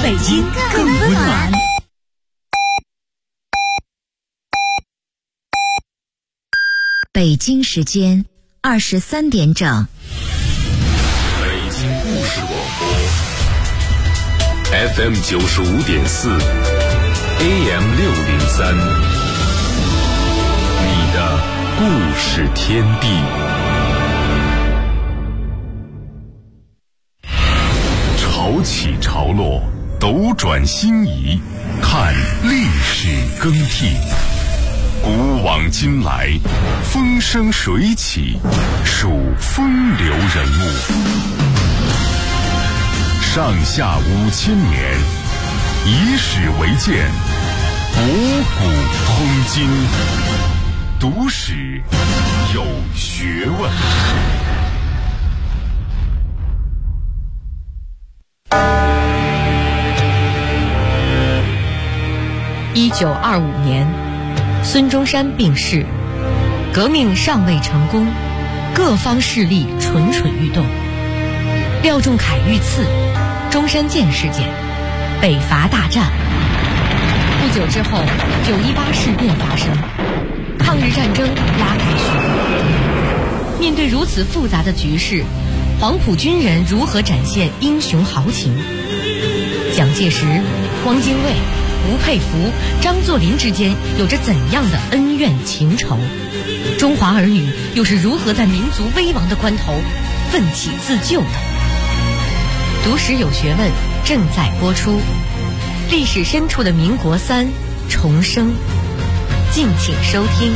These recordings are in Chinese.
北京更温暖。 北京时间23点整。 北京故事广播 FM 95.4 AM 603，你的故事天地。潮起潮落，斗转星移，看历史更替。古往今来，风生水起，数风流人物。上下5000年，以史为鉴，博古通今，读史有学问。 1925年，孙中山病逝，革命尚未成功，各方势力蠢蠢欲动。廖仲恺遇刺，中山舰事件，北伐大战。不久之后，918事变发生，抗日战争拉开序幕。面对如此复杂的局势，黄埔军人如何展现英雄豪情？蒋介石、汪精卫、吴佩孚、张作霖之间有着怎样的恩怨情仇？中华儿女又是如何在民族危亡的关头奋起自救的？读史有学问正在播出，历史深处的民国3重生，敬请收听。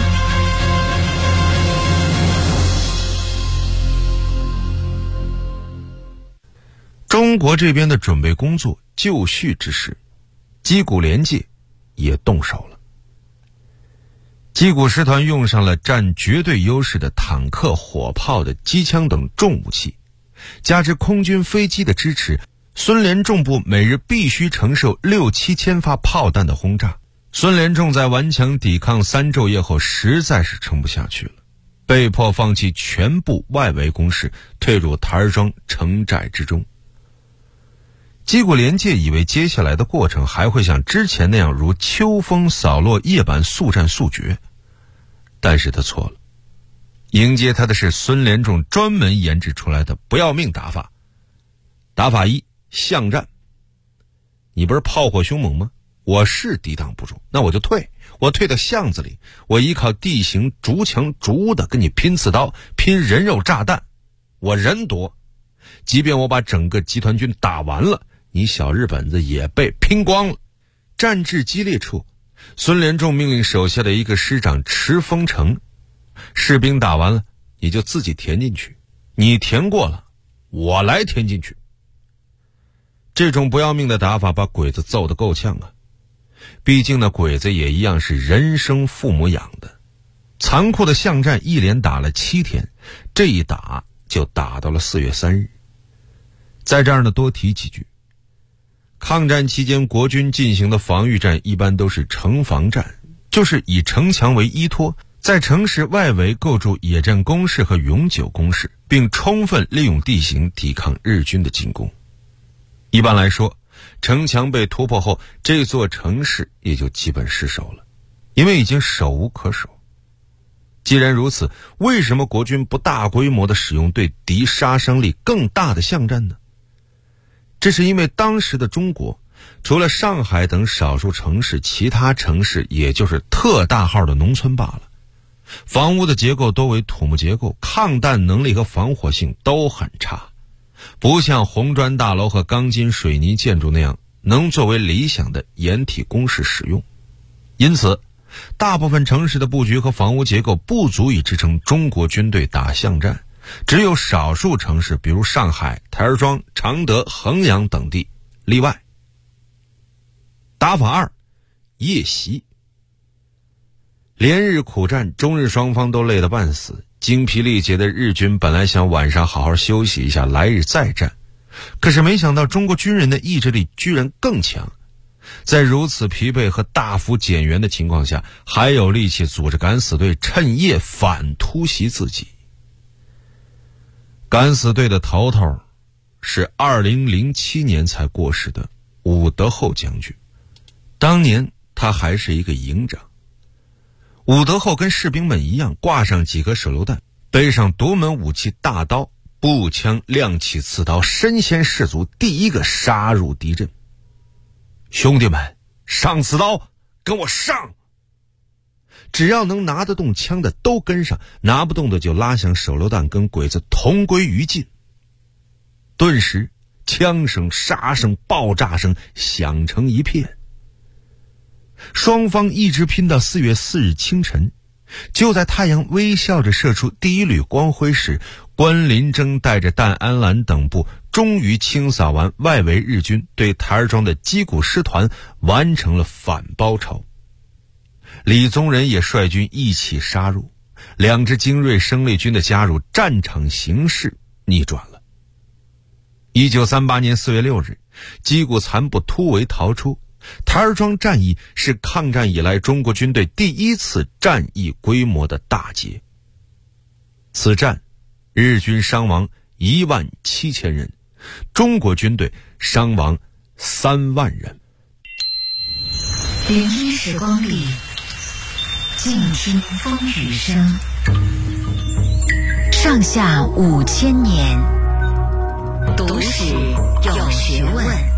中国这边的准备工作就绪之时，矶谷联界也动手了。矶谷师团用上了占绝对优势的坦克、火炮的机枪等重武器，加之空军飞机的支持，孙连仲部每日必须承受6-7千发炮弹的轰炸。孙连仲在顽强抵抗3昼夜后实在是撑不下去了，被迫放弃全部外围攻势，退入台儿庄城寨之中。矶谷联界以为接下来的过程还会像之前那样如秋风扫落叶般速战速决，但是他错了。迎接他的是孙连仲专门研制出来的不要命打法。打法1：巷战。你不是炮火凶猛吗？我是抵挡不住，那我就退，我退到巷子里，我依靠地形逐墙逐屋的跟你拼刺刀，拼人肉炸弹，我人多，即便我把整个集团军打完了，你小日本子也被拼光了。战至激烈处，孙连仲命令手下的一个师长持封城，士兵打完了你就自己填进去，你填过了我来填进去。这种不要命的打法把鬼子揍得够呛啊！毕竟那鬼子也一样是人生父母养的。残酷的巷战一连打了7天，这一打就打到了4月3日。在这儿呢多提几句，抗战期间国军进行的防御战一般都是城防战，就是以城墙为依托，在城市外围构筑野战工事和永久工事，并充分利用地形抵抗日军的进攻。一般来说，城墙被突破后，这座城市也就基本失守了，因为已经守无可守。既然如此，为什么国军不大规模地使用对敌杀伤力更大的巷战呢？这是因为当时的中国，除了上海等少数城市，其他城市也就是特大号的农村罢了。房屋的结构多为土木结构，抗弹能力和防火性都很差，不像红砖大楼和钢筋水泥建筑那样能作为理想的掩体工事使用。因此，大部分城市的布局和房屋结构不足以支撑中国军队打巷战，只有少数城市，比如上海、台儿庄、常德、衡阳等地例外。打法2：夜袭。连日苦战，中日双方都累得半死，精疲力竭的日军本来想晚上好好休息一下，来日再战，可是没想到中国军人的意志力居然更强，在如此疲惫和大幅减员的情况下，还有力气组织敢死队趁夜反突袭自己。敢死队的头头是2007年才过世的武德厚将军。当年他还是一个营长。武德厚跟士兵们一样，挂上几颗手榴弹，背上独门武器大刀，步枪亮起刺刀，身先士卒，第一个杀入敌阵。兄弟们，上刺刀，跟我上！只要能拿得动枪的都跟上，拿不动的就拉响手榴弹，跟鬼子同归于尽。顿时枪声、杀声、爆炸声响成一片。双方一直拼到4月4日清晨，就在太阳微笑着射出第一缕光辉时，关林征带着弹安澜等部终于清扫完外围日军对台儿庄的矶谷师团，完成了反包抄。李宗仁也率军一起杀入，2支精锐生力军的加入，战场形势逆转了。1938年4月6日，矶谷残部突围逃出。台儿庄战役是抗战以来中国军队第一次战役规模的大捷。此战，日军伤亡17000人，中国军队伤亡3万人。 聆听时光里，静听风雨声。上下5000年，读史有学问。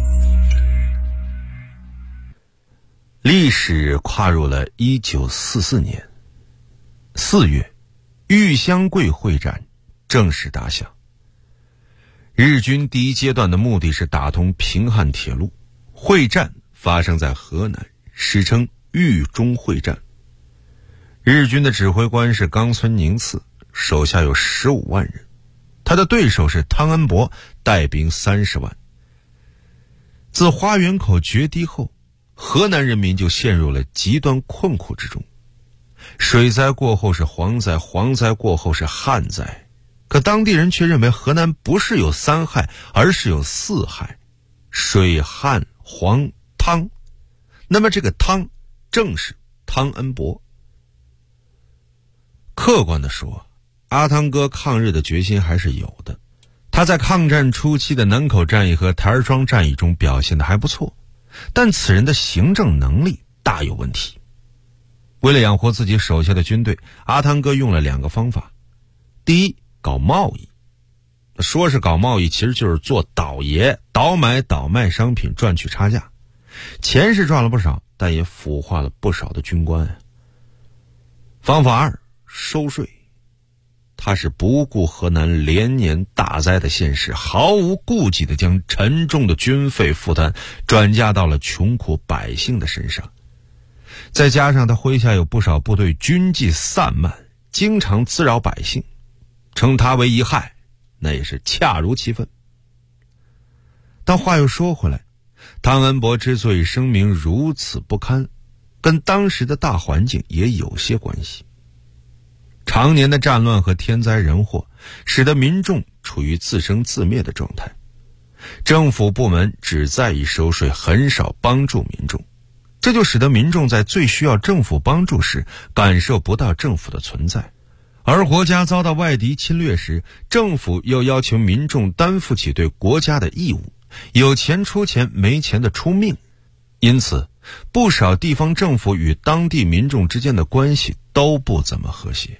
历史跨入了1944年4月，玉香桂会战正式打响。日军第一阶段的目的是打通平汉铁路，会战发生在河南，史称豫中会战。日军的指挥官是冈村宁次，手下有15万人，他的对手是汤恩伯，带兵30万。自花园口决堤后，河南人民就陷入了极端困苦之中。水灾过后是蝗灾，蝗灾过后是旱灾，可当地人却认为河南不是有3害，而是有4害：水、旱、蝗、汤。那么这个汤正是汤恩伯。客观地说，阿汤哥抗日的决心还是有的。他在抗战初期的南口战役和台儿庄战役中表现得还不错，但此人的行政能力大有问题。为了养活自己手下的军队，阿汤哥用了2个方法。第一，搞贸易。说是搞贸易，其实就是做倒爷，倒买倒卖商品赚取差价。钱是赚了不少，但也腐化了不少的军官。方法2，收税。他是不顾河南连年大灾的现实，毫无顾忌地将沉重的军费负担转嫁到了穷苦百姓的身上。再加上他麾下有不少部队军纪散漫，经常滋扰百姓，称他为一害，那也是恰如其分。但话又说回来，汤恩伯之所以声名如此不堪，跟当时的大环境也有些关系。常年的战乱和天灾人祸，使得民众处于自生自灭的状态。政府部门只在意收税，很少帮助民众，这就使得民众在最需要政府帮助时，感受不到政府的存在。而国家遭到外敌侵略时，政府又要求民众担负起对国家的义务，有钱出钱，没钱的出命。因此，不少地方政府与当地民众之间的关系都不怎么和谐。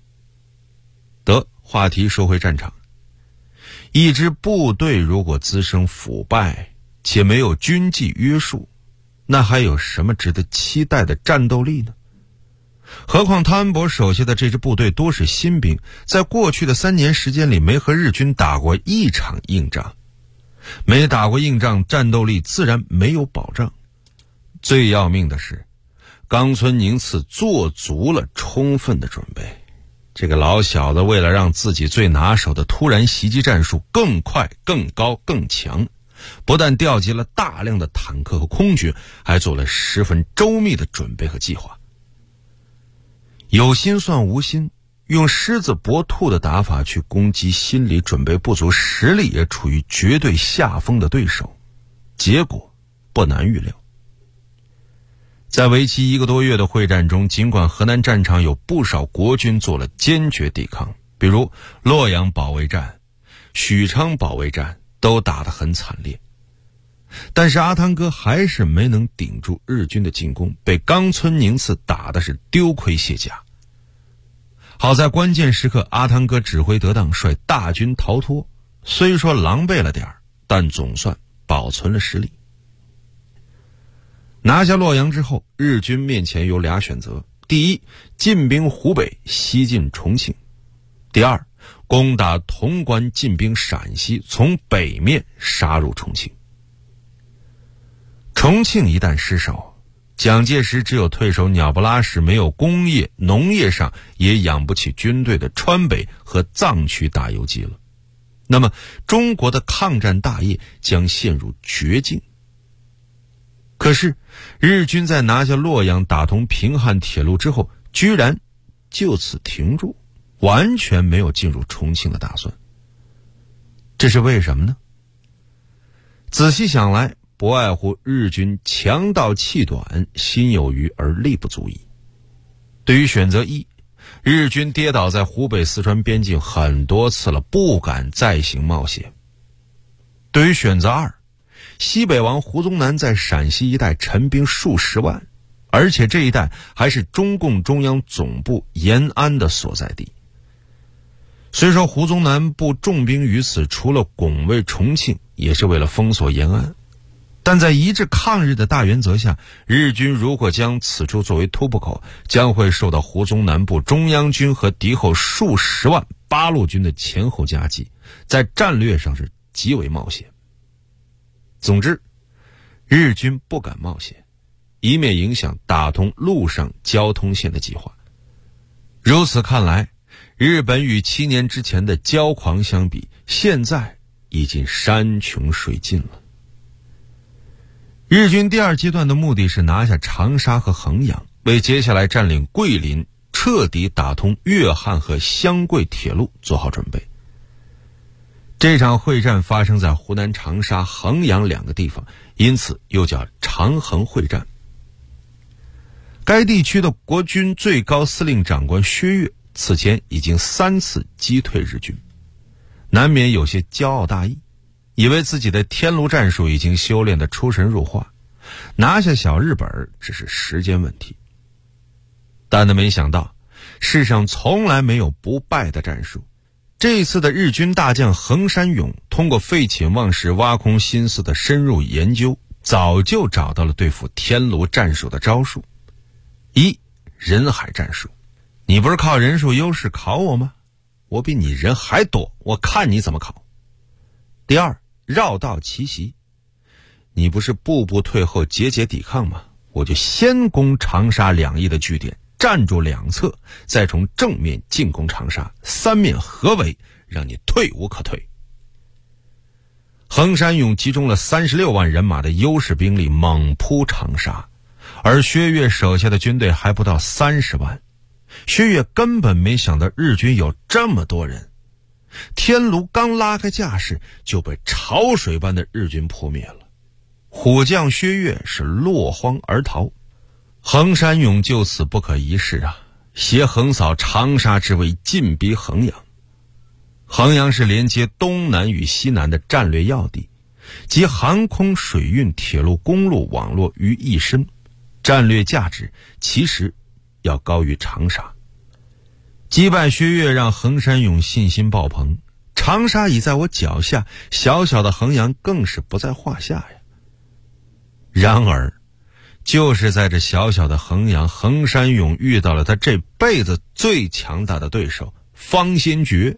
话题说回战场。一支部队如果滋生腐败，且没有军纪约束，那还有什么值得期待的战斗力呢？何况汤恩伯手下的这支部队多是新兵，在过去的3年时间里没和日军打过一场硬仗，没打过硬仗，战斗力自然没有保障。最要命的是，冈村宁次做足了充分的准备。这个老小子为了让自己最拿手的突然袭击战术更快、更高、更强，不但调集了大量的坦克和空军，还做了十分周密的准备和计划。有心算无心，用狮子搏兔的打法去攻击心理准备不足、实力也处于绝对下风的对手，结果不难预料。在为期1个多月的会战中，尽管河南战场有不少国军做了坚决抵抗，比如洛阳保卫战、许昌保卫战都打得很惨烈， 但是阿汤哥还是没能顶住日军的进攻，被冈村宁次打的是丢盔卸甲。好在关键时刻阿汤哥指挥得当，率大军逃脱，虽说狼狈了点儿，但总算保存了实力。拿下洛阳之后，日军面前有俩选择：第一，进兵湖北西进重庆；第二，攻打潼关进兵陕西，从北面杀入重庆。重庆一旦失守，蒋介石只有退守鸟不拉屎，没有工业农业上也养不起军队的川北和藏区大游击了。那么中国的抗战大业将陷入绝境。可是日军在拿下洛阳打通平汉铁路之后，居然就此停住，完全没有进入重庆的打算。这是为什么呢？仔细想来，不外乎日军强盗气短，心有余而力不足矣。对于选择一，日军跌倒在湖北四川边境很多次了，不敢再行冒险。对于选择二，西北王胡宗南在陕西一带陈兵数十万，而且这一带还是中共中央总部延安的所在地。虽说胡宗南部重兵于此，除了拱卫重庆，也是为了封锁延安，但在一致抗日的大原则下，日军如果将此处作为突破口，将会受到胡宗南部中央军和敌后数十万八路军的前后夹击，在战略上是极为冒险。总之，日军不敢冒险，以免影响打通陆上交通线的计划。如此看来，日本与7年之前的骄狂相比，现在已经山穷水尽了。日军第二阶段的目的是拿下长沙和衡阳，为接下来占领桂林、彻底打通粤汉和湘桂铁路做好准备。这场会战发生在湖南长沙、衡阳两个地方，因此又叫长衡会战。该地区的国军最高司令长官薛岳此前已经3次击退日军，难免有些骄傲大意，以为自己的天炉战术已经修炼得出神入化，拿下小日本只是时间问题。但他没想到，世上从来没有不败的战术。这一次的日军大将横山勇通过废寝忘食、挖空心思的深入研究，早就找到了对付天炉战术的招数。一，人海战术。你不是靠人数优势考我吗？我比你人还多，我看你怎么考。第二，绕道奇袭。你不是步步退后、节节抵抗吗？我就先攻长沙2翼的据点，站住两侧，再从正面进攻长沙，3面合围，让你退无可退。横山勇集中了36万人马的优势兵力猛扑长沙，而薛岳手下的军队还不到30万。薛岳根本没想到日军有这么多人，天炉刚拉开架势，就被潮水般的日军扑灭了。虎将薛岳是落荒而逃，横山勇就此不可一世啊，携横扫长沙之威，进逼衡阳。衡阳是连接东南与西南的战略要地，集航空、水运、铁路、公路网络于一身，战略价值其实要高于长沙。击败薛岳让横山勇信心爆棚，长沙已在我脚下，小小的衡阳更是不在话下呀。然而就是在这小小的衡阳，横山勇遇到了他这辈子最强大的对手方先觉。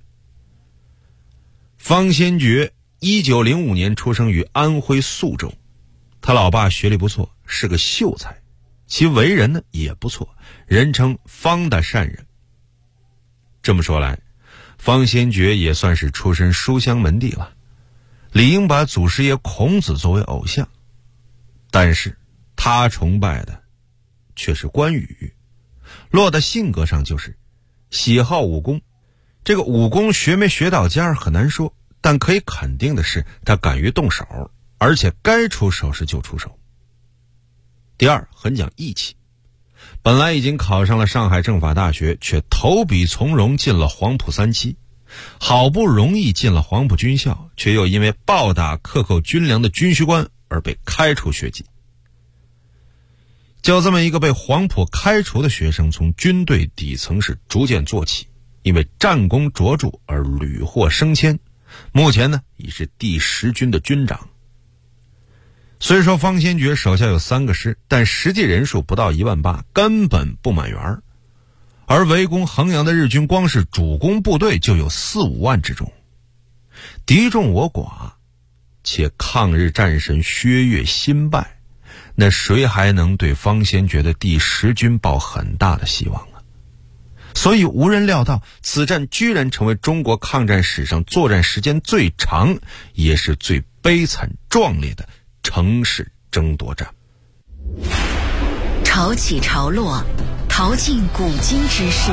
方先觉1905年出生于安徽宿州，他老爸学历不错，是个秀才，其为人呢也不错，人称方大善人。这么说来，方先觉也算是出身书香门第了，理应把祖师爷孔子作为偶像。但是他崇拜的却是关羽，落在性格上就是喜好武功。这个武功学没学到家很难说，但可以肯定的是他敢于动手，而且该出手时就出手。第二，很讲义气，本来已经考上了上海政法大学，却投笔从戎进了黄埔3期，好不容易进了黄埔军校，却又因为暴打克扣军粮的军需官而被开除学籍。就这么一个被黄埔开除的学生，从军队底层是逐渐做起，因为战功卓著而屡获升迁，目前呢已是第10军的军长。虽说方先觉手下有3个师，但实际人数不到18000，根本不满员。而围攻衡阳的日军光是主攻部队就有4-5万之众，敌众我寡，且抗日战神薛岳新败，那谁还能对方先觉的第10军抱很大的希望啊？所以无人料到此战居然成为中国抗战史上作战时间最长也是最悲惨壮烈的城市争夺战。 潮起潮落，淘尽古今之事，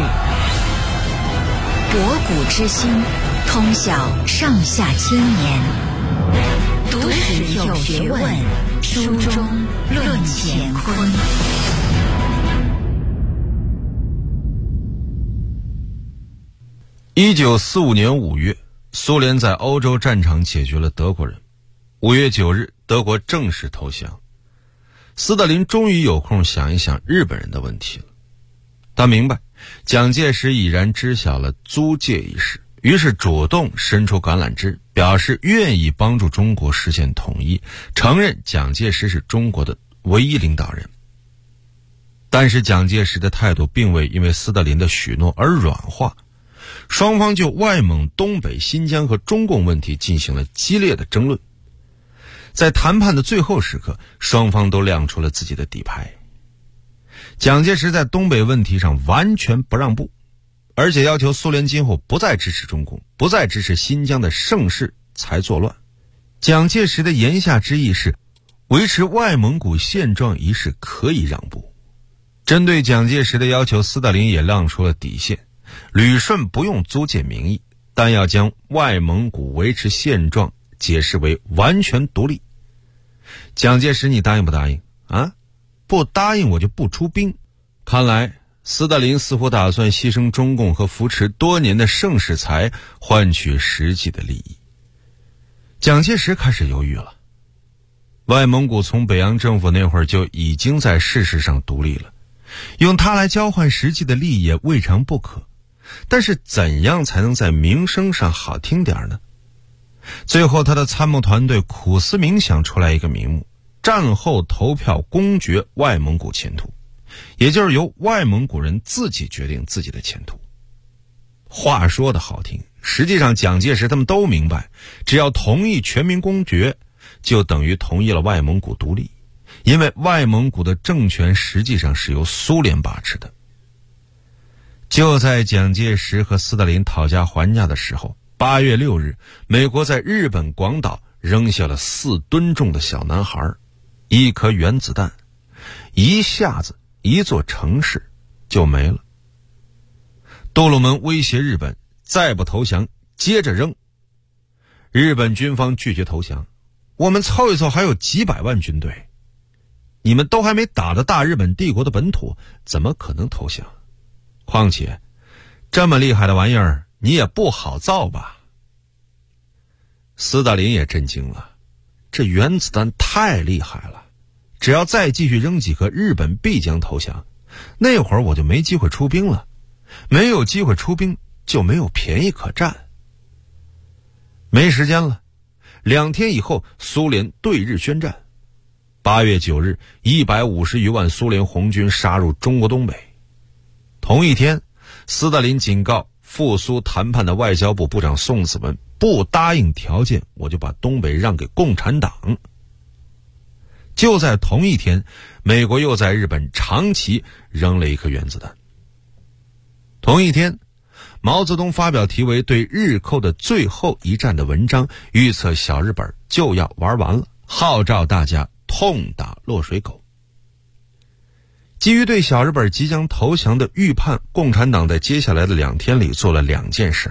博古之心，通晓上下千年，读史有学问，书中论乾坤。 1945年5月，苏联在欧洲战场解决了德国人。5月9日，德国正式投降。斯大林终于有空想一想日本人的问题了。他明白蒋介石已然知晓了租界一事，于是主动伸出橄榄枝，表示愿意帮助中国实现统一，承认蒋介石是中国的唯一领导人。但是蒋介石的态度并未因为斯大林的许诺而软化，双方就外蒙、东北、新疆和中共问题进行了激烈的争论。在谈判的最后时刻，双方都亮出了自己的底牌。蒋介石在东北问题上完全不让步，而且要求苏联今后不再支持中共，不再支持新疆的盛世才作乱。蒋介石的言下之意是，维持外蒙古现状一事可以让步。针对蒋介石的要求，斯大林也亮出了底线，旅顺不用租界名义，但要将外蒙古维持现状解释为完全独立。蒋介石，你答应不答应啊？不答应我就不出兵。看来斯大林似乎打算牺牲中共和扶持多年的盛世才换取实际的利益。蒋介石开始犹豫了。外蒙古从北洋政府那会儿就已经在事实上独立了，用它来交换实际的利益也未尝不可，但是怎样才能在名声上好听点呢？最后他的参谋团队苦思冥想出来一个名目：战后投票公决外蒙古前途，也就是由外蒙古人自己决定自己的前途。话说的好听，实际上蒋介石他们都明白，只要同意全民公决，就等于同意了外蒙古独立，因为外蒙古的政权实际上是由苏联把持的。就在蒋介石和斯大林讨价还价的时候，8月6日，美国在日本广岛扔下了4吨重的小男孩，1颗原子弹，一下子一座城市就没了。杜鲁门威胁日本，再不投降接着扔。日本军方拒绝投降，我们凑一凑还有几百万军队，你们都还没打到大日本帝国的本土，怎么可能投降？况且这么厉害的玩意儿你也不好造吧。斯大林也震惊了，这原子弹太厉害了，只要再继续扔几颗，日本必将投降。那会儿我就没机会出兵了，没有机会出兵就没有便宜可占。没时间了，2天以后苏联对日宣战。8月9日，150余万苏联红军杀入中国东北。同一天，斯大林警告复苏谈判的外交部部长宋子文，不答应条件，我就把东北让给共产党。就在同一天，美国又在日本长崎扔了1颗原子弹。同一天，毛泽东发表题为《对日寇的最后一战》的文章，预测小日本就要玩完了，号召大家痛打落水狗。基于对小日本即将投降的预判，共产党在接下来的2天里做了2件事。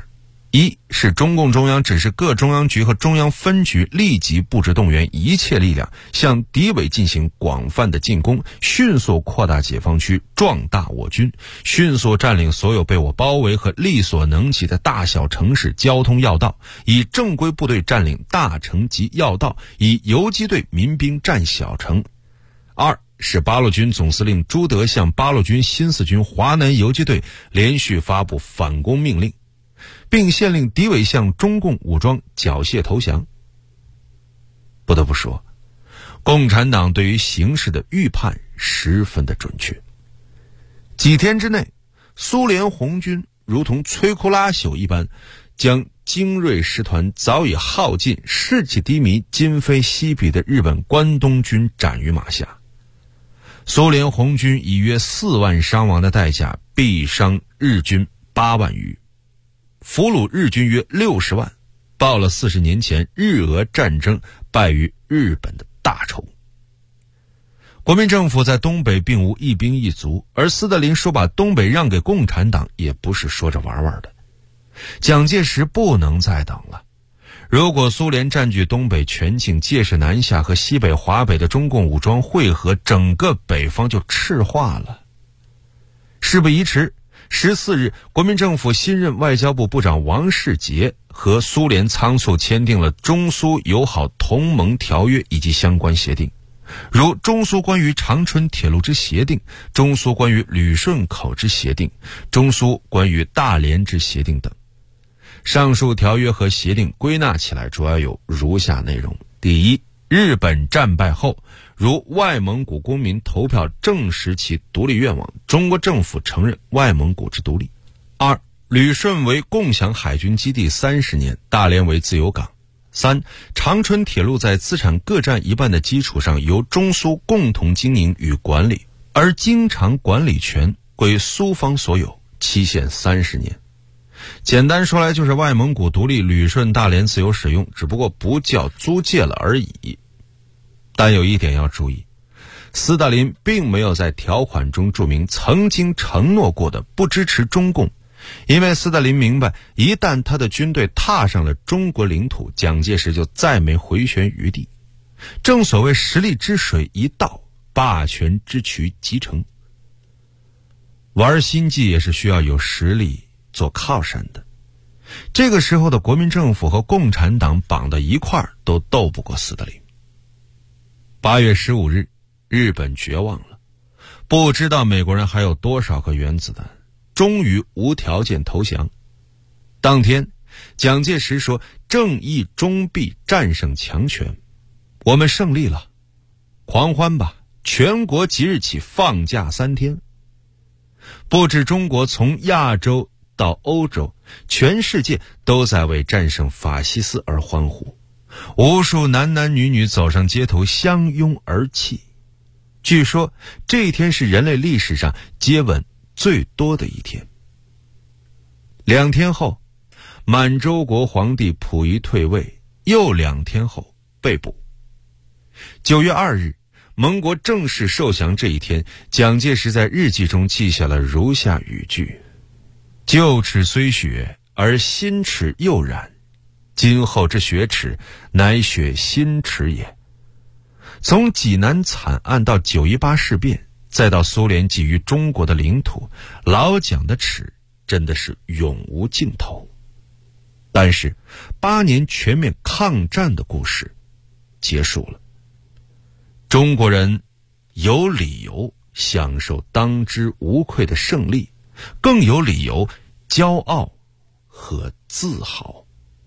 一是中共中央指示各中央局和中央分局立即布置动员一切力量，向敌伪进行广泛的进攻，迅速扩大解放区，壮大我军，迅速占领所有被我包围和力所能及的大小城市交通要道，以正规部队占领大城及要道，以游击队民兵占小城。二是八路军总司令朱德向八路军新四军华南游击队连续发布反攻命令，并限令敌伪向中共武装缴械投降。不得不说，共产党对于形势的预判十分的准确。几天之内，苏联红军如同摧枯拉朽一般，将精锐师团早已耗尽、士气低迷、今非昔比的日本关东军斩于马下。苏联红军以约4万伤亡的代价毙伤日军8万余，俘虏日军约60万，报了40年前日俄战争败于日本的大仇。国民政府在东北并无一兵一卒，而斯大林说把东北让给共产党也不是说着玩玩的。蒋介石不能再等了，如果苏联占据东北全境，届时南下和西北华北的中共武装汇合，整个北方就赤化了。事不宜迟，14日，国民政府新任外交部部长王世杰和苏联仓促签订了中苏友好同盟条约以及相关协定，如中苏关于长春铁路之协定、中苏关于旅顺口之协定、中苏关于大连之协定等。上述条约和协定归纳起来主要有如下内容：第一，日本战败后，如外蒙古公民投票证实其独立愿望，中国政府承认外蒙古之独立。二，旅顺为共享海军基地30年，大连为自由港。三，长春铁路在资产各占一半的基础上，由中苏共同经营与管理，而经常管理权归苏方所有，期限30年。简单说来就是外蒙古独立，旅顺大连自由使用，只不过不叫租界了而已。但有一点要注意，斯大林并没有在条款中注明曾经承诺过的不支持中共，因为斯大林明白，一旦他的军队踏上了中国领土，蒋介石就再没回旋余地。正所谓实力之水一到，霸权之渠即成。玩心计也是需要有实力做靠山的，这个时候的国民政府和共产党绑到一块儿都斗不过斯大林。8月15日，日本绝望了，不知道美国人还有多少个原子弹，终于无条件投降。当天，蒋介石说：“正义终必战胜强权，我们胜利了，狂欢吧！全国即日起放假3天。”不止中国，从亚洲到欧洲，全世界都在为战胜法西斯而欢呼，无数男男女女走上街头相拥而泣。据说这一天是人类历史上接吻最多的一天。2天后，满洲国皇帝溥仪退位，又2天后被捕。9月2日，盟国正式受降这一天，蒋介石在日记中记下了如下语句：旧耻虽雪，而新耻又染，今后之雪耻，乃雪新耻也。从济南惨案到9·18事变，再到苏联觊觎中国的领土，老蒋的耻真的是永无尽头。但是8年全面抗战的故事结束了，中国人有理由享受当之无愧的胜利，更有理由骄傲和自豪。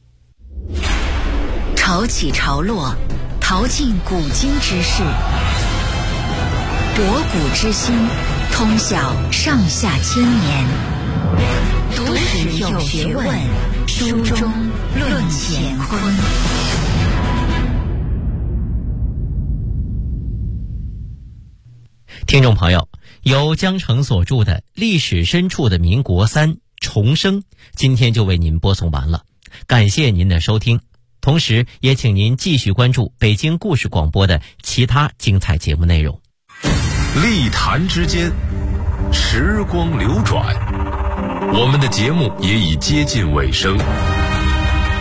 潮起潮落，淘尽古今之事，博古之今，通晓上下千年。读史有学问，书中论乾坤。 听众朋友，由江城所著的《历史深处的民国3重生》，今天就为您播送完了，感谢您的收听。同时也请您继续关注北京故事广播的其他精彩节目内容。 历坛之间，时光流转，我们的节目也已接近尾声。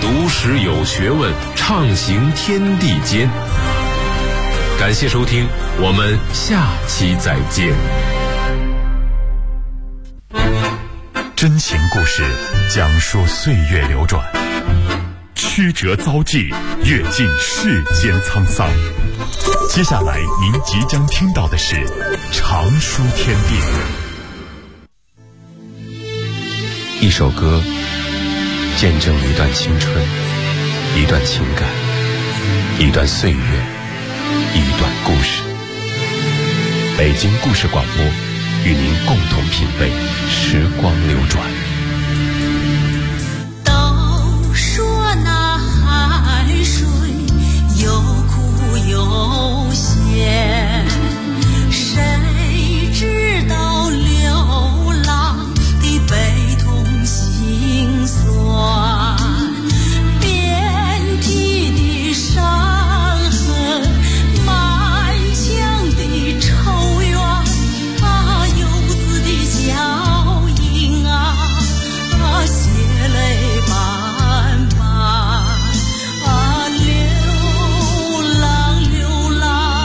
读史有学问，畅行天地间。感谢收听，我们下期再见。 真情故事讲述岁月流转，曲折遭际，阅尽世间沧桑。接下来您即将听到的是《长书天地》。 一首歌见证一段青春，一段情感，一段岁月，一段故事。北京故事广播与您共同品味时光流转。 都说那海水有苦有咸，谁知道流浪的悲痛心酸，遍体的伤痕，满腔的愁怨啊，游子的脚印啊，血泪斑斑啊，流浪流浪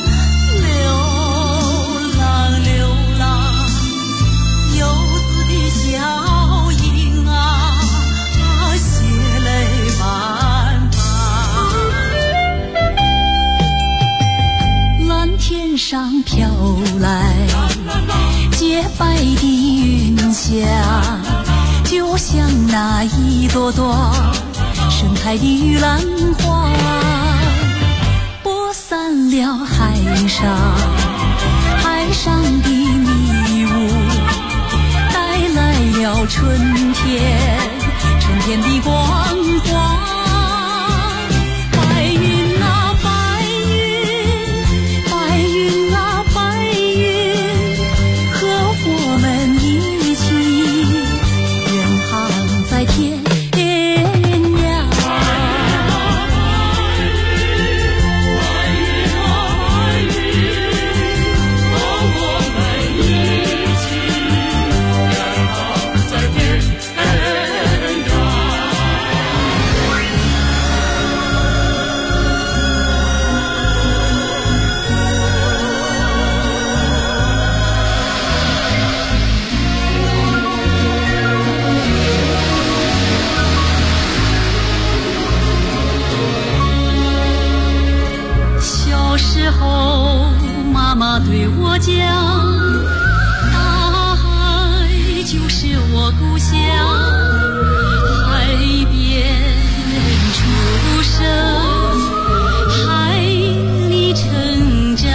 流浪流浪，游子的脚印啊，血泪斑斑。蓝天上飘来洁白的云霞，就像那一朵朵盛开的玉兰花，播散了海上的迷雾，带来了春天的光华。白云啊白云，白云啊白云，和我们一起远航在天涯。小时候妈妈对我讲，大海就是我故乡，海边出生，海里成长，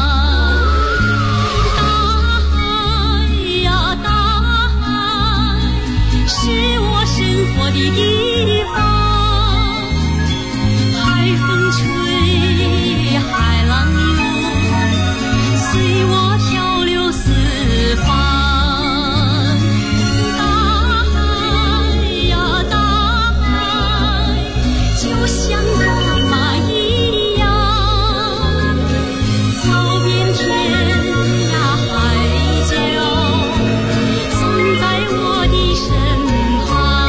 大海呀大海，是我生活的地方。海风吹，海浪涌，随我漂流四方。大海呀大海，就像妈妈一样，走遍天涯海角，总在我的身旁。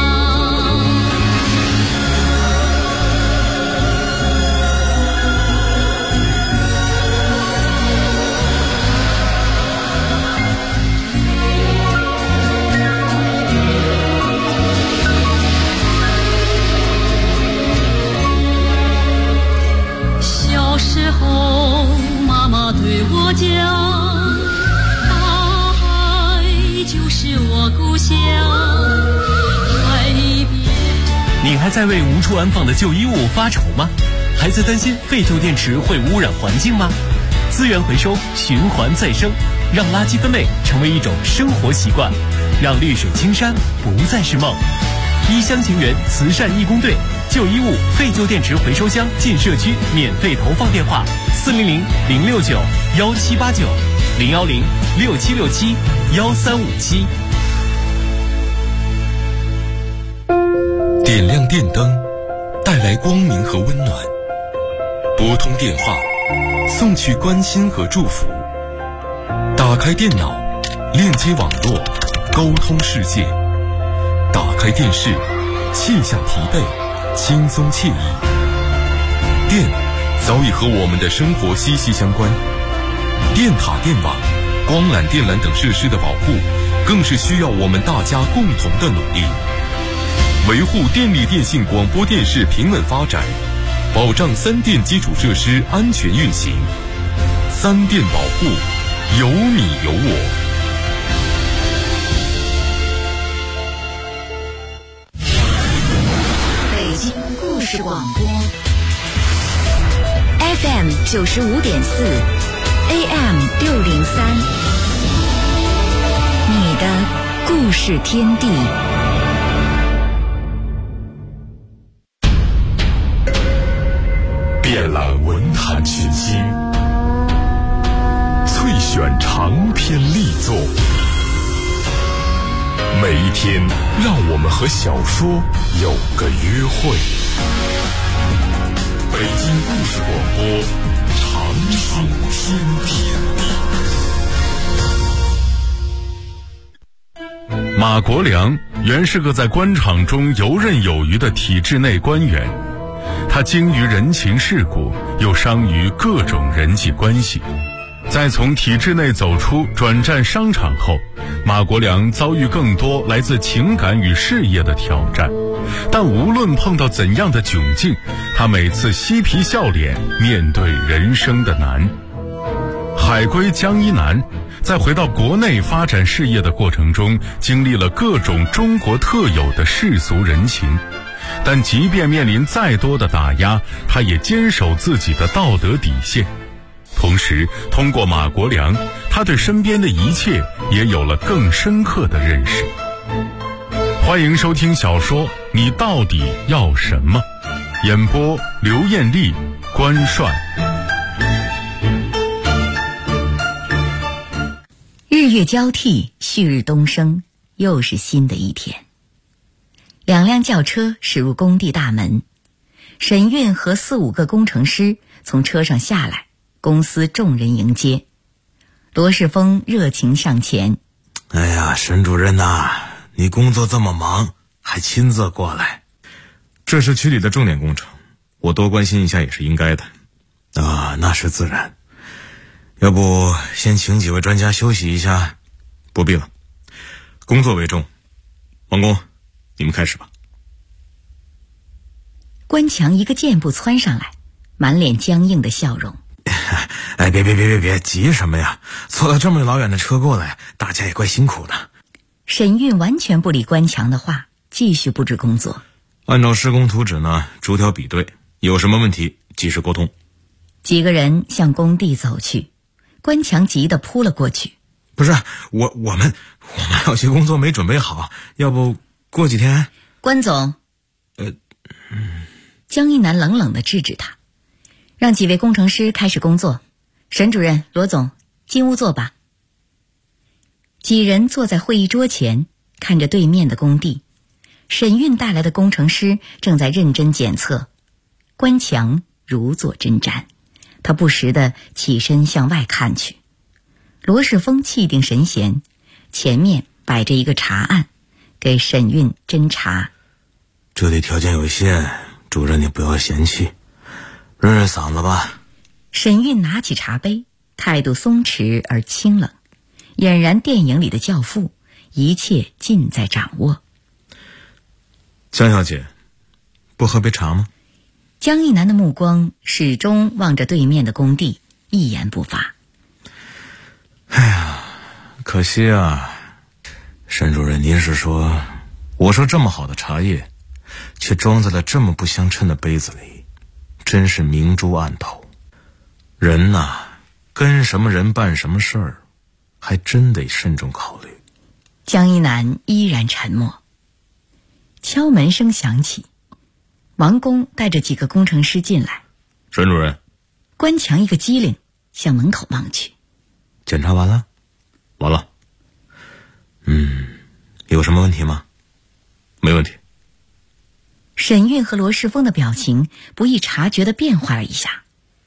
小时候妈妈对我讲，大海就是我故乡，海边。 你还在为无处安放的旧衣物发愁吗？还在担心废旧电池会污染环境吗？资源回收，循环再生，让垃圾分类成为一种生活习惯，让绿水青山不再是梦。一厢情愿慈善义工队，旧衣物、废旧电池回收箱进社区免费投放电话：400-069-1789，010-6767-1357。 点亮电灯，带来光明和温暖；拨通电话，送去关心和祝福；打开电脑，链接网络，沟通世界；打开电视，卸下疲惫， 轻松惬意。电早已和我们的生活息息相关，电塔、电网、光缆、电缆等设施的保护，更是需要我们大家共同的努力。维护电力电信广播电视平稳发展，保障3电基础设施安全运行。3电保护，有你有我。 北京故事广播 FM 95.4 AM 603，你的故事天地。 遍览文坛群星，萃选长篇力作，每一天让我们和小说有个约会。北京故事广播，长寿天地。马国良原是个在官场中游刃有余的体制内官员，他精于人情世故，又商于各种人际关系。在从体制内走出转战商场后，马国良遭遇更多来自情感与事业的挑战，但无论碰到怎样的窘境，他每次嬉皮笑脸面对人生的难。海归江一南在回到国内发展事业的过程中，经历了各种中国特有的世俗人情，但即便面临再多的打压，他也坚守自己的道德底线。同时，通过马国良，他对身边的一切也有了更深刻的认识。欢迎收听小说《你到底要什么》，演播刘艳丽、关帅。 日月交替，旭日东升，又是新的一天。2辆轿车驶入工地大门，沈运和4、5个工程师从车上下来，公司众人迎接。罗世峰热情上前： 哎呀，沈主任呐，你工作这么忙，还亲自过来。这是区里的重点工程，我多关心一下也是应该的。啊，那是自然。要不先请几位专家休息一下？不必了，工作为重。王工，你们开始吧。 关强一个箭步窜上来，满脸僵硬的笑容。 哎，别，急什么呀？坐了这么老远的车过来，大家也怪辛苦的。 沈运完全不理关强的话，继续布置工作。 按照施工图纸呢，逐条比对，有什么问题及时沟通。 几个人向工地走去，关强急得扑了过去。 不是，我们有些工作没准备好，要不过几天？ 关总，江一南冷冷地制止他，让几位工程师开始工作。沈主任、罗总，进屋坐吧。几人坐在会议桌前，看着对面的工地。沈运带来的工程师正在认真检测，关强如坐针毡，他不时地起身向外看去。罗世峰气定神闲，前面摆着一个茶案，给沈运斟茶。 这里条件有限，主任你不要嫌弃，润嗓子吧。 沈运拿起茶杯，态度松弛而清冷，俨然电影里的教父，一切尽在掌握。 江小姐，不喝杯茶吗？ 江一南的目光始终望着对面的工地，一言不发。 哎呀，可惜啊，沈主任，您是说，我说这么好的茶叶，却装在了这么不相称的杯子里，真是明珠暗投。人呐，跟什么人办什么事儿，还真得慎重考虑。 江一南依然沉默。敲门声响起，王工带着几个工程师进来。 沈主任。 关强一个机灵，向门口望去。 检查完了？完了。有什么问题吗？没问题。 沈运和罗世峰的表情不易察觉地变化了一下。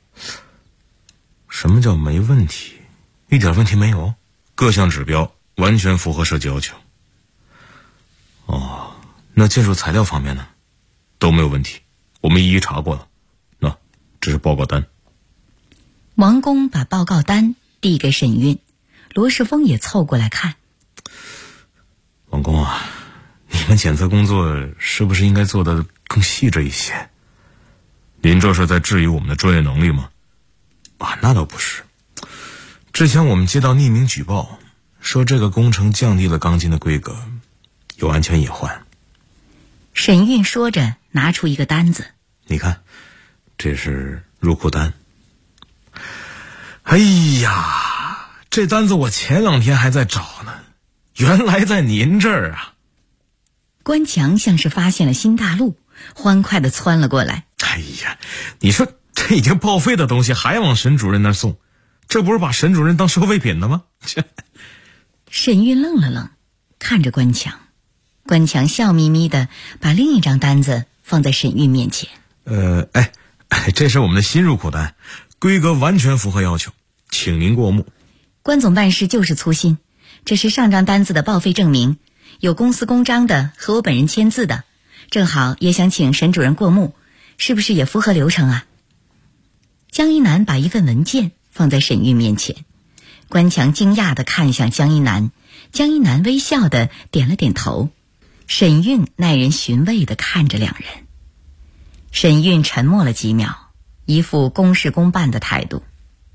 什么叫没问题？一点问题没有，各项指标完全符合设计要求。哦，那建筑材料方面呢？都没有问题。 我们一一查过了，这是报告单。 王公把报告单递给沈运，罗世峰也凑过来看。 王公啊，你们检测工作是不是应该做得更细致一些？您这是在质疑我们的专业能力吗？那倒不是。之前我们接到匿名举报，说这个工程降低了钢筋的规格，有安全隐患。 沈运说着拿出一个单子， 你看，这是入库单。哎呀，这单子我前2天还在找呢，原来在您这儿啊。 关强像是发现了新大陆，欢快地窜了过来。 哎呀，你说这已经报废的东西还往沈主任那儿送，这不是把沈主任当收废品的吗？ 沈运愣了愣，看着关强。关强笑眯眯地把另一张单子放在沈运面前。 这是我们的新入库单，规格完全符合要求，请您过目。 关总办事就是粗心，这是上张单子的报废证明，有公司公章的和我本人签字的，正好也想请沈主任过目，是不是也符合流程啊？江一南把一份文件放在沈运面前，关强惊讶地看向江一南，江一南微笑地点了点头。沈运耐人寻味地看着两人。沈运沉默了几秒，一副公事公办的态度。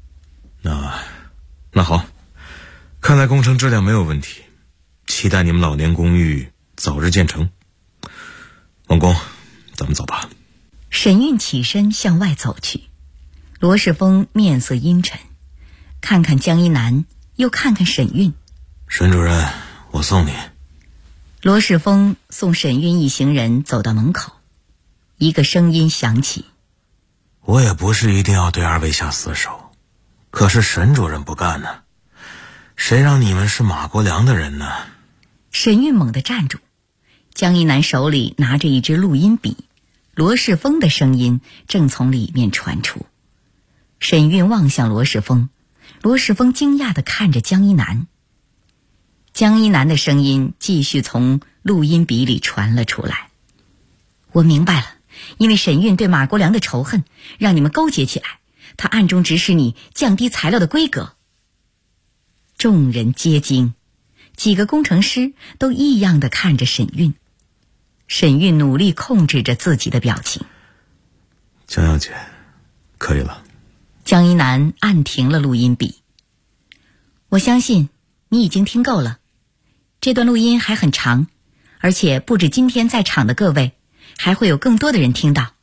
那好，看来工程质量没有问题，期待你们老年公寓早日建成。王工，咱们走吧。 沈运起身向外走去，罗世峰面色阴沉，看看江一南，又看看沈运。 沈主任，我送你。 罗世峰送沈运一行人走到门口，一个声音响起： 我也不是一定要对2位下死手，可是沈主任不干呢，谁让你们是马国良的人呢？ 沈运猛地站住，江一南手里拿着一支录音笔，罗世峰的声音正从里面传出。沈运望向罗世峰，罗世峰惊讶地看着江一南。江一南的声音继续从录音笔里传了出来：我明白了，因为沈运对马国良的仇恨让你们勾结起来，他暗中指使你降低材料的规格。众人皆惊，几个工程师都异样地看着沈运。沈运努力控制着自己的表情。 江小姐，可以了。 江一南按停了录音笔。我相信你已经听够了，这段录音还很长，而且不止今天在场的各位，还会有更多的人听到。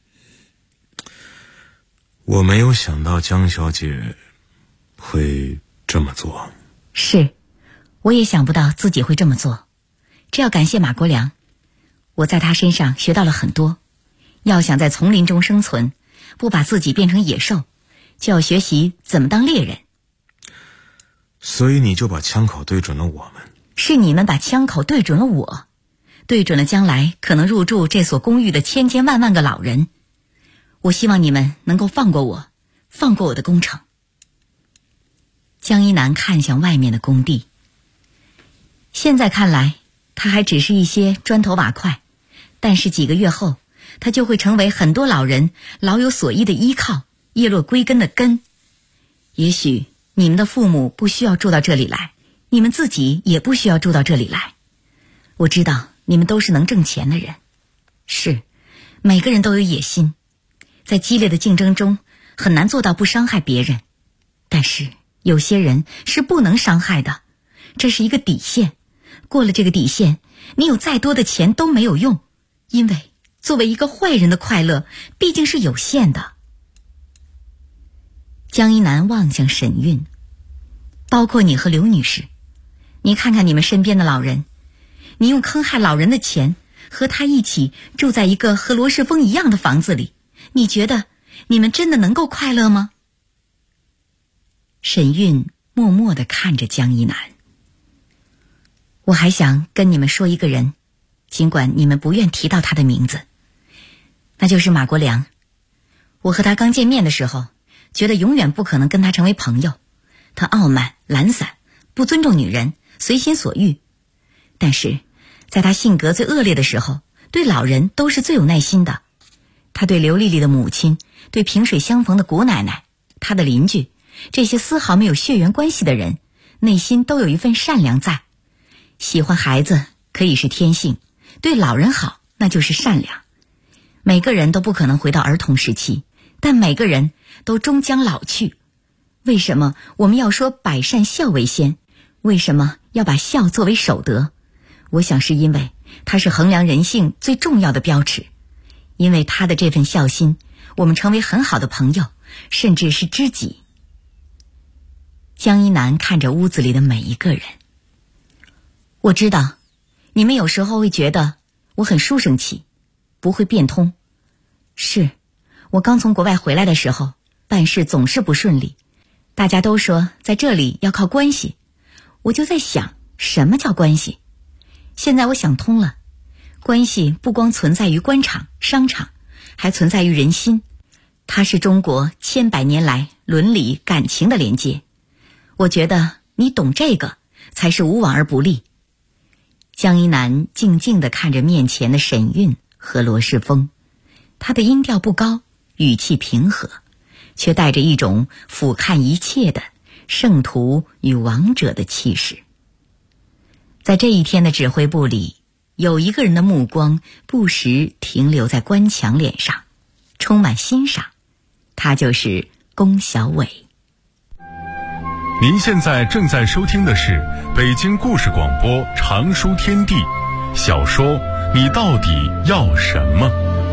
我没有想到江小姐会这么做。 是，我也想不到自己会这么做。这要感谢马国良，我在他身上学到了很多。要想在丛林中生存，不把自己变成野兽，就要学习怎么当猎人。 所以你就把枪口对准了我们。 是你们把枪口对准了我，对准了将来可能入住这所公寓的千千万万个老人。我希望你们能够放过我，放过我的工程。江一南看向外面的工地，现在看来他还只是一些砖头瓦块，但是几个月后他就会成为很多老人老有所依的依靠，叶落归根的根。也许你们的父母不需要住到这里来，你们自己也不需要住到这里来。我知道你们都是能挣钱的人，是，每个人都有野心，在激烈的竞争中很难做到不伤害别人，但是有些人是不能伤害的，这是一个底线，过了这个底线，你有再多的钱都没有用，因为作为一个坏人的快乐毕竟是有限的。江一南望向沈运，包括你和刘女士，你看看你们身边的老人，你用坑害老人的钱和他一起住在一个和罗世峰一样的房子里，你觉得你们真的能够快乐吗？沈运默默地看着江一南。我还想跟你们说一个人，尽管你们不愿提到他的名字，那就是马国良。我和他刚见面的时候，觉得永远不可能跟他成为朋友。他傲慢、懒散，不尊重女人，随心所欲。但是在他性格最恶劣的时候，对老人都是最有耐心的。 他对刘丽丽的母亲，对萍水相逢的谷奶奶，他的邻居，这些丝毫没有血缘关系的人，内心都有一份善良在。喜欢孩子可以是天性，对老人好那就是善良。每个人都不可能回到儿童时期，但每个人都终将老去。为什么我们要说百善孝为先？为什么要把孝作为首德？我想是因为它是衡量人性最重要的标尺。因为他的这份孝心，我们成为很好的朋友，甚至是知己。江一南看着屋子里的每一个人，我知道你们有时候会觉得我很书生气，不会变通。是，我刚从国外回来的时候，办事总是不顺利，大家都说在这里要靠关系，我就在想什么叫关系。现在我想通了，关系不光存在于官场、商场，还存在于人心。它是中国千百年来伦理、感情的连接。我觉得你懂这个，才是无往而不利。江一南静静地看着面前的沈韵和罗世峰，他的音调不高，语气平和，却带着一种俯瞰一切的圣徒与王者的气势。在这一天的指挥部里，有一个人的目光不时停留在关强脸上，充满欣赏，他就是龚小伟。 您现在正在收听的是北京故事广播长书天地小说《你到底要什么》。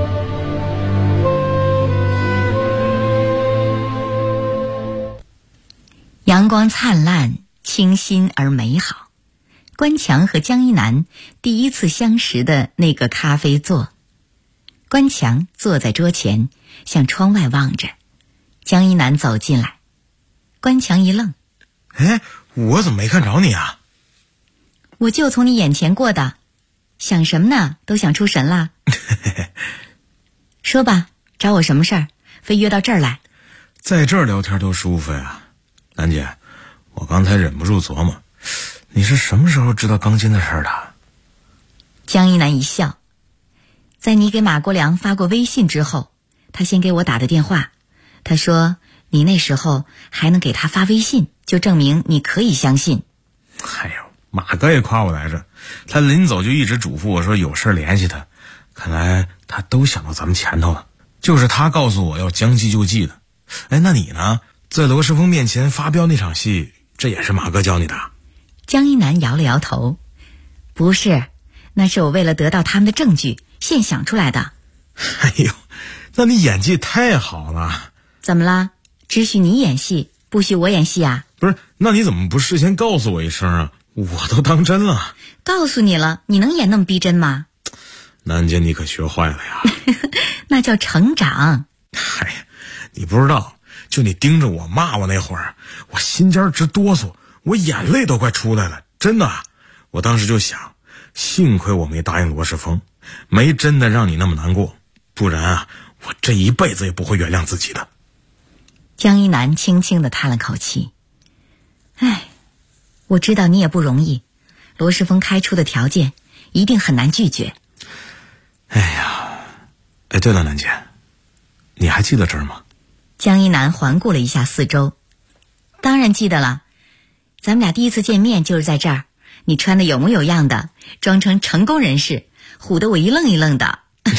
阳光灿烂，清新而美好。关强和江一南第一次相识的那个咖啡座，关强坐在桌前，向窗外望着。江一南走进来，关强一愣：“ 哎，我怎么没看着你啊？”“ 我就从你眼前过的。想什么呢？都想出神了。”“说吧，找我什么事儿？非约到这儿来？”“ 在这儿聊天多舒服呀。兰姐，我刚才忍不住琢磨，你是什么时候知道钢筋的事儿的？” 江一南一笑，在你给马国良发过微信之后，他先给我打的电话，他说你那时候还能给他发微信，就证明你可以相信。 哎呦，马哥也夸我来着，他临走就一直嘱咐我说有事联系他，看来他都想到咱们前头了。就是他告诉我要将计就计的。哎，那你呢？在罗世峰面前发飙那场戏，这也是马哥教你的？ 江一南摇了摇头，不是，那是我为了得到他们的证据现想出来的。 哎呦，那你演技太好了。 怎么了？只许你演戏，不许我演戏啊？ 不是，那你怎么不事先告诉我一声啊？我都当真了。 告诉你了，你能演那么逼真吗？ 南姐，你可学坏了呀。 那叫成长。 哎呀，你不知道，就你盯着我骂我那会儿，我心尖直哆嗦，我眼泪都快出来了，真的。我当时就想，幸亏我没答应罗世峰，没真的让你那么难过，不然啊，我这一辈子也不会原谅自己的。 江一南轻轻地叹了口气，哎，我知道你也不容易，罗世峰开出的条件一定很难拒绝。 哎呀，哎，对了，南姐，你还记得这儿吗？ 江一南环顾了一下四周，当然记得了，咱们俩第一次见面就是在这儿，你穿的有模有样的，装成成功人士，唬得我一愣一愣的。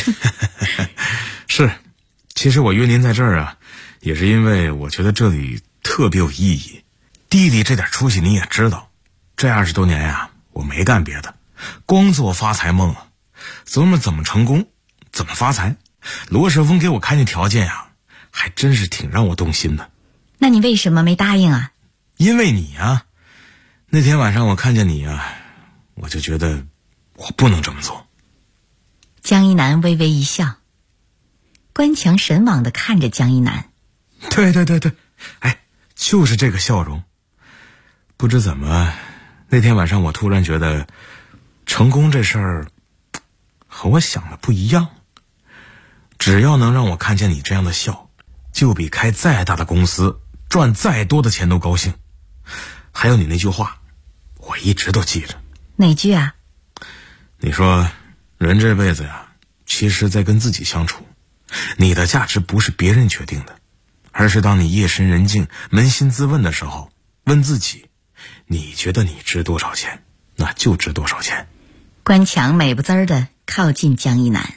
是，其实我约您在这儿啊，也是因为我觉得这里特别有意义。弟弟这点出息你也知道，这20多年呀，我没干别的，光做发财梦啊，琢磨怎么成功，怎么发财。罗世峰给我开那条件呀，还真是挺让我动心的。 那你为什么没答应啊？ 因为你啊，那天晚上我看见你啊，我就觉得我不能这么做。 江一南微微一笑，关强神往地看着江一南。 对，哎，就是这个笑容。不知怎么，那天晚上我突然觉得，成功这事儿和我想的不一样。只要能让我看见你这样的笑，就比开再大的公司赚再多的钱都高兴。还有你那句话，我一直都记着。 哪句啊？ 你说人这辈子呀，其实在跟自己相处， 你的价值不是别人决定的，而是当你夜深人静扪心自问的时候，问自己，你觉得你值多少钱，那就值多少钱。 关强美不滋儿地靠近江一楠。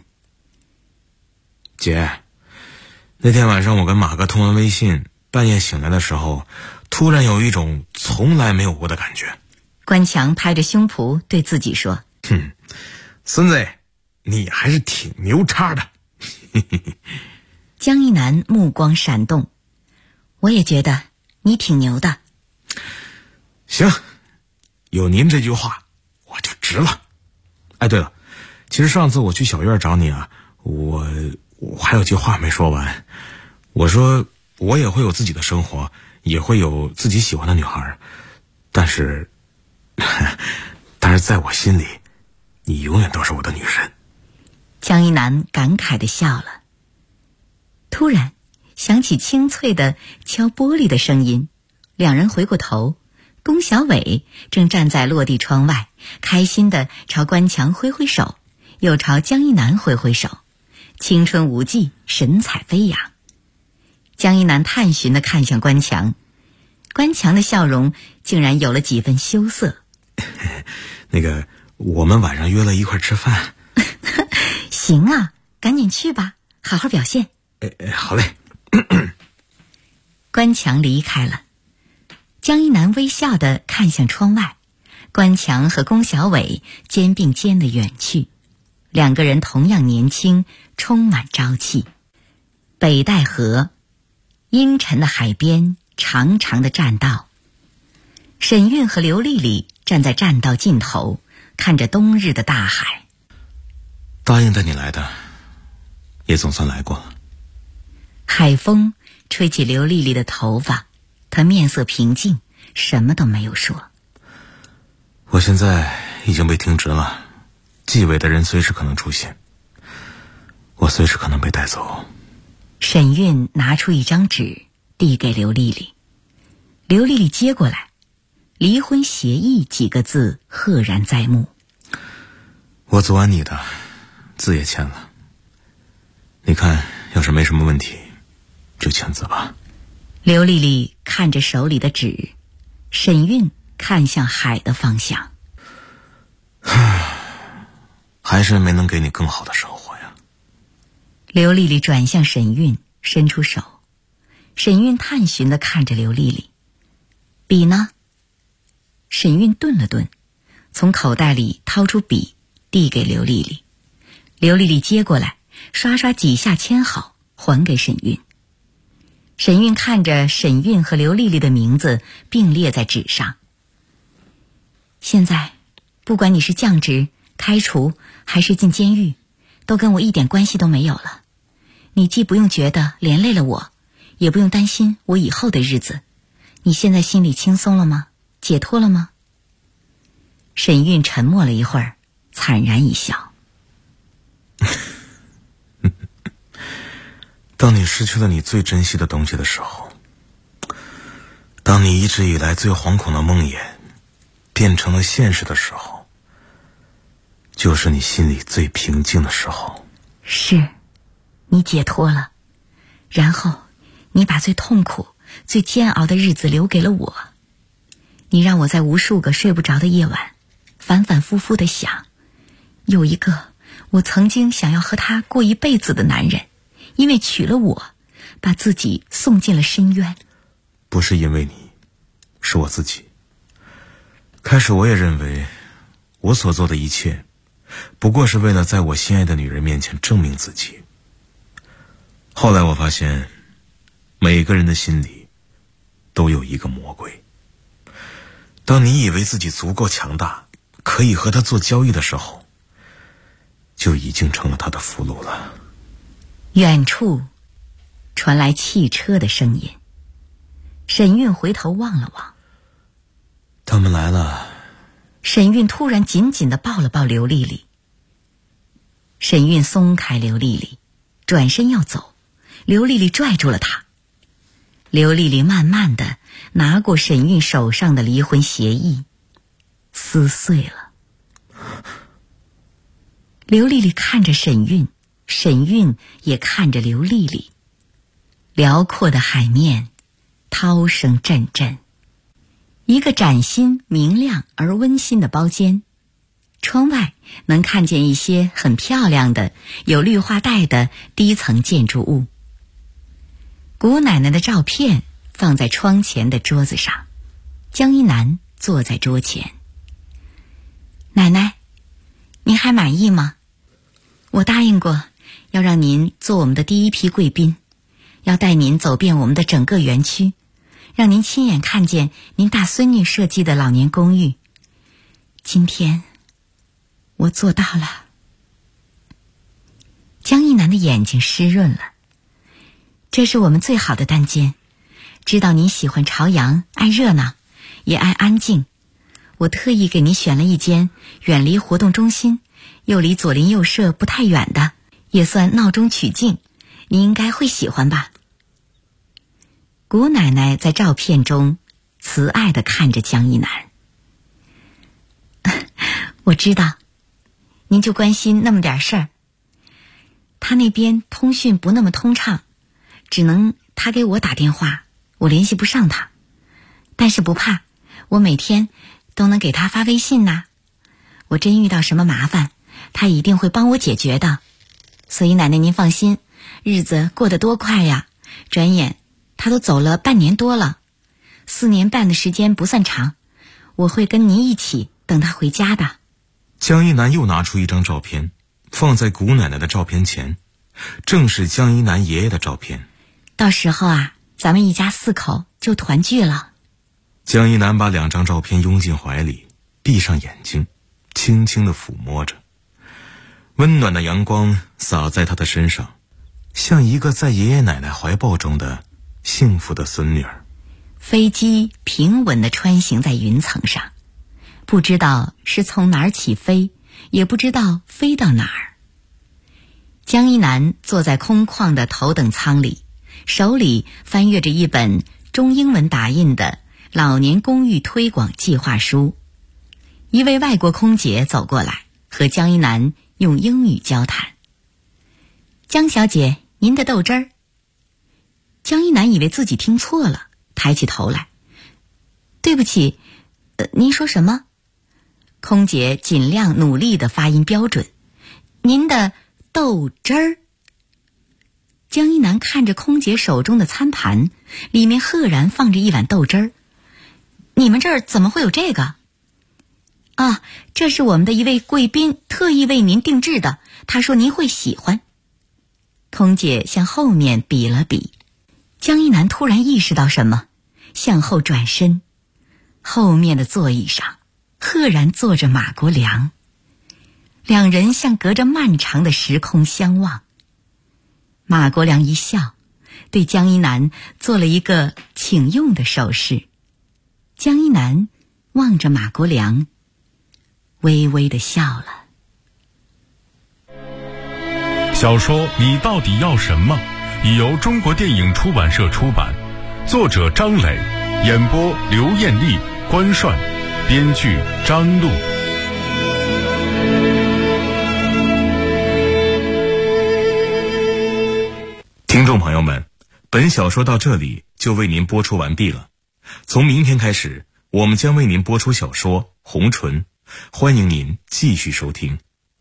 姐，那天晚上我跟马哥通完微信，半夜醒来的时候，突然有一种从来没有过的感觉。 关强拍着胸脯对自己说： 孙子，你还是挺牛叉的。 江一楠目光闪动，我也觉得你挺牛的。 行，有您这句话我就值了。哎，对了，其实上次我去小院找你啊，我还有句话没说完。我说我也会有自己的生活，也会有自己喜欢的女孩，但是在我心里，你永远都是我的女神。 江一楠感慨地笑了，突然响起清脆的敲玻璃的声音，两人回过头，龚小伟正站在落地窗外，开心地朝关强挥挥手，又朝江一楠挥挥手，青春无忌，神采飞扬。江一楠探寻地看向关强，关强的笑容竟然有了几分羞涩。 那个，我们晚上约了一块吃饭。 行啊，赶紧去吧，好好表现。 好嘞。 关强离开了，江一楠微笑地看向窗外，关强和龚小伟肩并肩地远去，两个人同样年轻，充满朝气。北戴河，阴沉的海边，长长的栈道。沈韵和刘丽丽站在栈道尽头，看着冬日的大海。 答应带你来的，也总算来过了。 海风吹起刘丽丽的头发，她面色平静，什么都没有说。 我现在已经被停职了，纪委的人随时可能出现，我随时可能被带走。 沈韵拿出一张纸递给刘丽丽，刘丽丽接过来，离婚协议几个字赫然在目。 我做完你的，字也签了，你看要是没什么问题就签字吧。 刘丽丽看着手里的纸，沈韵看向海的方向。 还是没能给你更好的生活呀。 刘丽丽转向沈韵，伸出手。沈韵探寻地看着刘丽丽，笔呢？沈韵顿了顿，从口袋里掏出笔递给刘丽丽。刘丽丽接过来，刷刷几下签好，还给沈韵。沈韵看着沈韵和刘丽丽的名字并列在纸上。现在不管你是降职、开除还是进监狱，都跟我一点关系都没有了。你既不用觉得连累了我，也不用担心我以后的日子。你现在心里轻松了吗？解脱了吗？沈韵沉默了一会儿，惨然一笑。 当你失去了你最珍惜的东西的时候，当你一直以来最惶恐的梦魇变成了现实的时候，就是你心里最平静的时候。 是，你解脱了，然后你把最痛苦、最煎熬的日子留给了我。你让我在无数个睡不着的夜晚反反复复地想，有一个我曾经想要和他过一辈子的男人，因为娶了我，把自己送进了深渊。 不是因为你，是我自己。开始我也认为我所做的一切不过是为了在我心爱的女人面前证明自己。后来我发现每个人的心里都有一个魔鬼，当你以为自己足够强大，可以和他做交易的时候，就已经成了他的俘虏了。 远处传来汽车的声音，沈韵回头望了望， 他们来了。 沈韵突然紧紧地抱了抱刘丽丽。沈韵松开刘丽丽，转身要走，刘丽丽拽住了她。刘丽丽慢慢地拿过沈韵手上的离婚协议，撕碎了。刘丽丽看着沈韵， 沈韵也看着刘丽丽。辽阔的海面，涛声阵阵。一个崭新、明亮而温馨的包间，窗外能看见一些很漂亮的、有绿化带的低层建筑物。姑奶奶的照片放在窗前的桌子上，江一南坐在桌前。奶奶，您还满意吗？我答应过要让您做我们的第一批贵宾，要带您走遍我们的整个园区，让您亲眼看见您大孙女设计的老年公寓。今天我做到了。江一南的眼睛湿润了。这是我们最好的单间，知道您喜欢朝阳，爱热闹，也爱安静。我特意给您选了一间远离活动中心，又离左邻右舍不太远的，也算闹中取静，您应该会喜欢吧。姑奶奶在照片中慈爱地看着江一南。我知道，您就关心那么点事儿。他那边通讯不那么通畅，只能他给我打电话，我联系不上他。但是不怕，我每天都能给他发微信呐。我真遇到什么麻烦，他一定会帮我解决的。所以奶奶您放心，日子过得多快呀，转眼他都走了半年多了，4年半的时间不算长，我会跟您一起等他回家的。 江一南又拿出一张照片，放在姑奶奶的照片前，正是江一南爷爷的照片。 到时候啊，咱们一家4口就团聚了。 江一南把2张照片拥进怀里，闭上眼睛，轻轻地抚摸着。温暖的阳光洒在他的身上，像一个在爷爷奶奶怀抱中的幸福的孙女儿。 飞机平稳地穿行在云层上，不知道是从哪儿起飞，也不知道飞到哪儿。江一南坐在空旷的头等舱里，手里翻阅着一本中英文打印的老年公寓推广计划书。一位外国空姐走过来，和江一南用英语交谈。江小姐，您的豆汁儿。江一南以为自己听错了，抬起头来。对不起，您说什么？空姐尽量努力的发音标准。您的豆汁儿。江一南看着空姐手中的餐盘，里面赫然放着一碗豆汁儿。你们这儿怎么会有这个？啊，这是我们的一位贵宾特意为您定制的，他说您会喜欢。空姐向后面比了比。江一南突然意识到什么，向后转身，后面的座椅上赫然坐着马国良。2人像隔着漫长的时空相望。马国良一笑，对江一南做了一个请用的手势。江一南望着马国良，微微地笑了。 小说《你到底要什么》已由中国电影出版社出版，作者张磊，演播刘艳丽、关涮，编剧张璐。 听众朋友们，本小说到这里就为您播出完毕了。从明天开始，我们将为您播出小说《红唇》，欢迎您继续收听。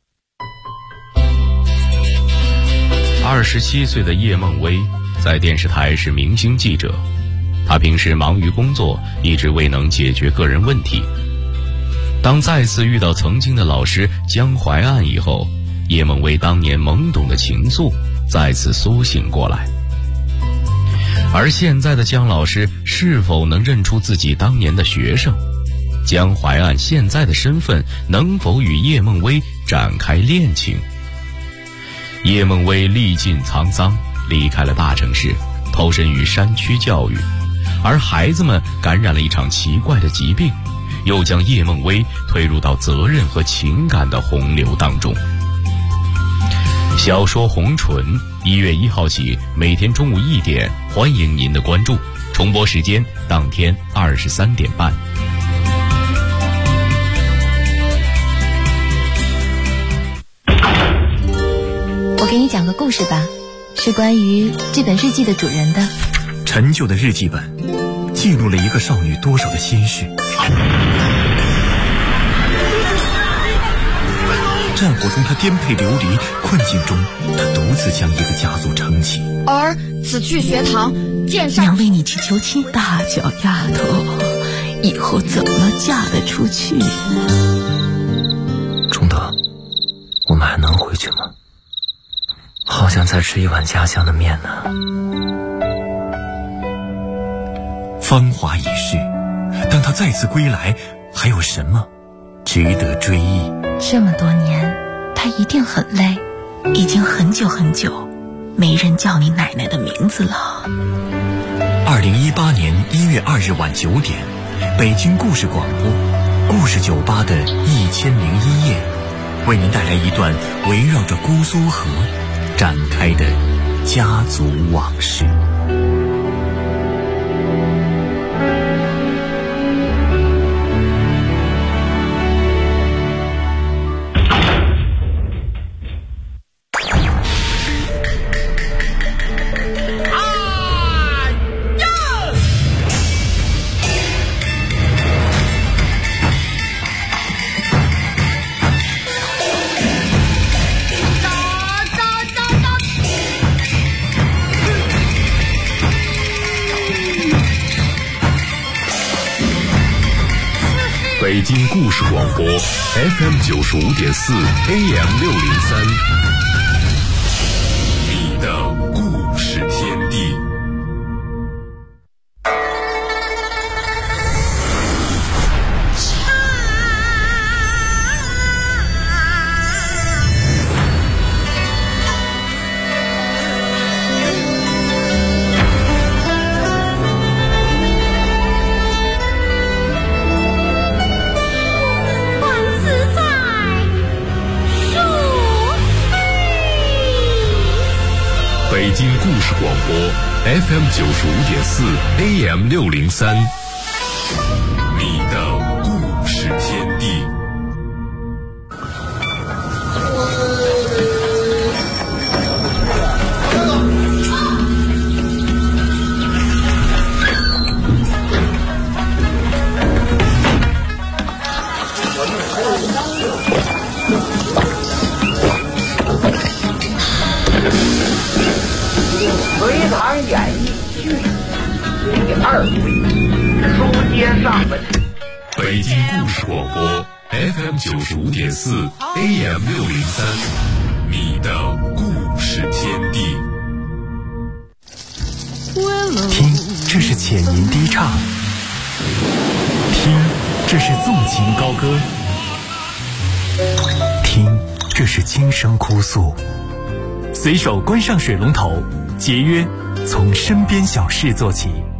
27岁的叶梦薇在电视台是明星记者，她平时忙于工作，一直未能解决个人问题。当再次遇到曾经的老师江淮岸以后，叶梦薇当年懵懂的情愫再次苏醒过来。而现在的江老师是否能认出自己当年的学生？江淮岸现在的身份能否与叶梦薇展开恋情？叶梦薇历尽沧桑，离开了大城市，投身于山区教育，而孩子们感染了一场奇怪的疾病，又将叶梦薇推入到责任和情感的洪流当中。小说《红唇》1月1号起，每天中午1点，欢迎您的关注。重播时间当天23点半。 我给给你讲个故事吧，是关于这本日记的主人的。 陈旧的日记本记录了一个少女多少的心事。战火中她颠沛流离，困境中她独自将一个家族撑起。 儿此去学堂，见上娘为你去求亲。大脚丫头，以后怎么嫁得出去？ 钟德，我们还能回去吗？好想再吃一碗家乡的面呢。 芳华已逝，当他再次归来，还有什么值得追忆？ 这么多年，他一定很累，已经很久很久没人叫你奶奶的名字了。 2018年1月2日晚9点，北京故事广播故事酒吧的1001夜，为您带来一段围绕着姑苏河展开的家族往事。 北京故事广播 FM 95.4 AM 603，你的故事天地。北京故事广播 FM 95.4 AM 603，你的故事天地。 隋唐演义续第2回，书接上文。 北京故事广播 FM 95.4 AM 603，你的故事天地。 听，这是浅吟低唱；听，这是纵情高歌；听，这是轻声哭诉。随手关上水龙头，节约从身边小事做起。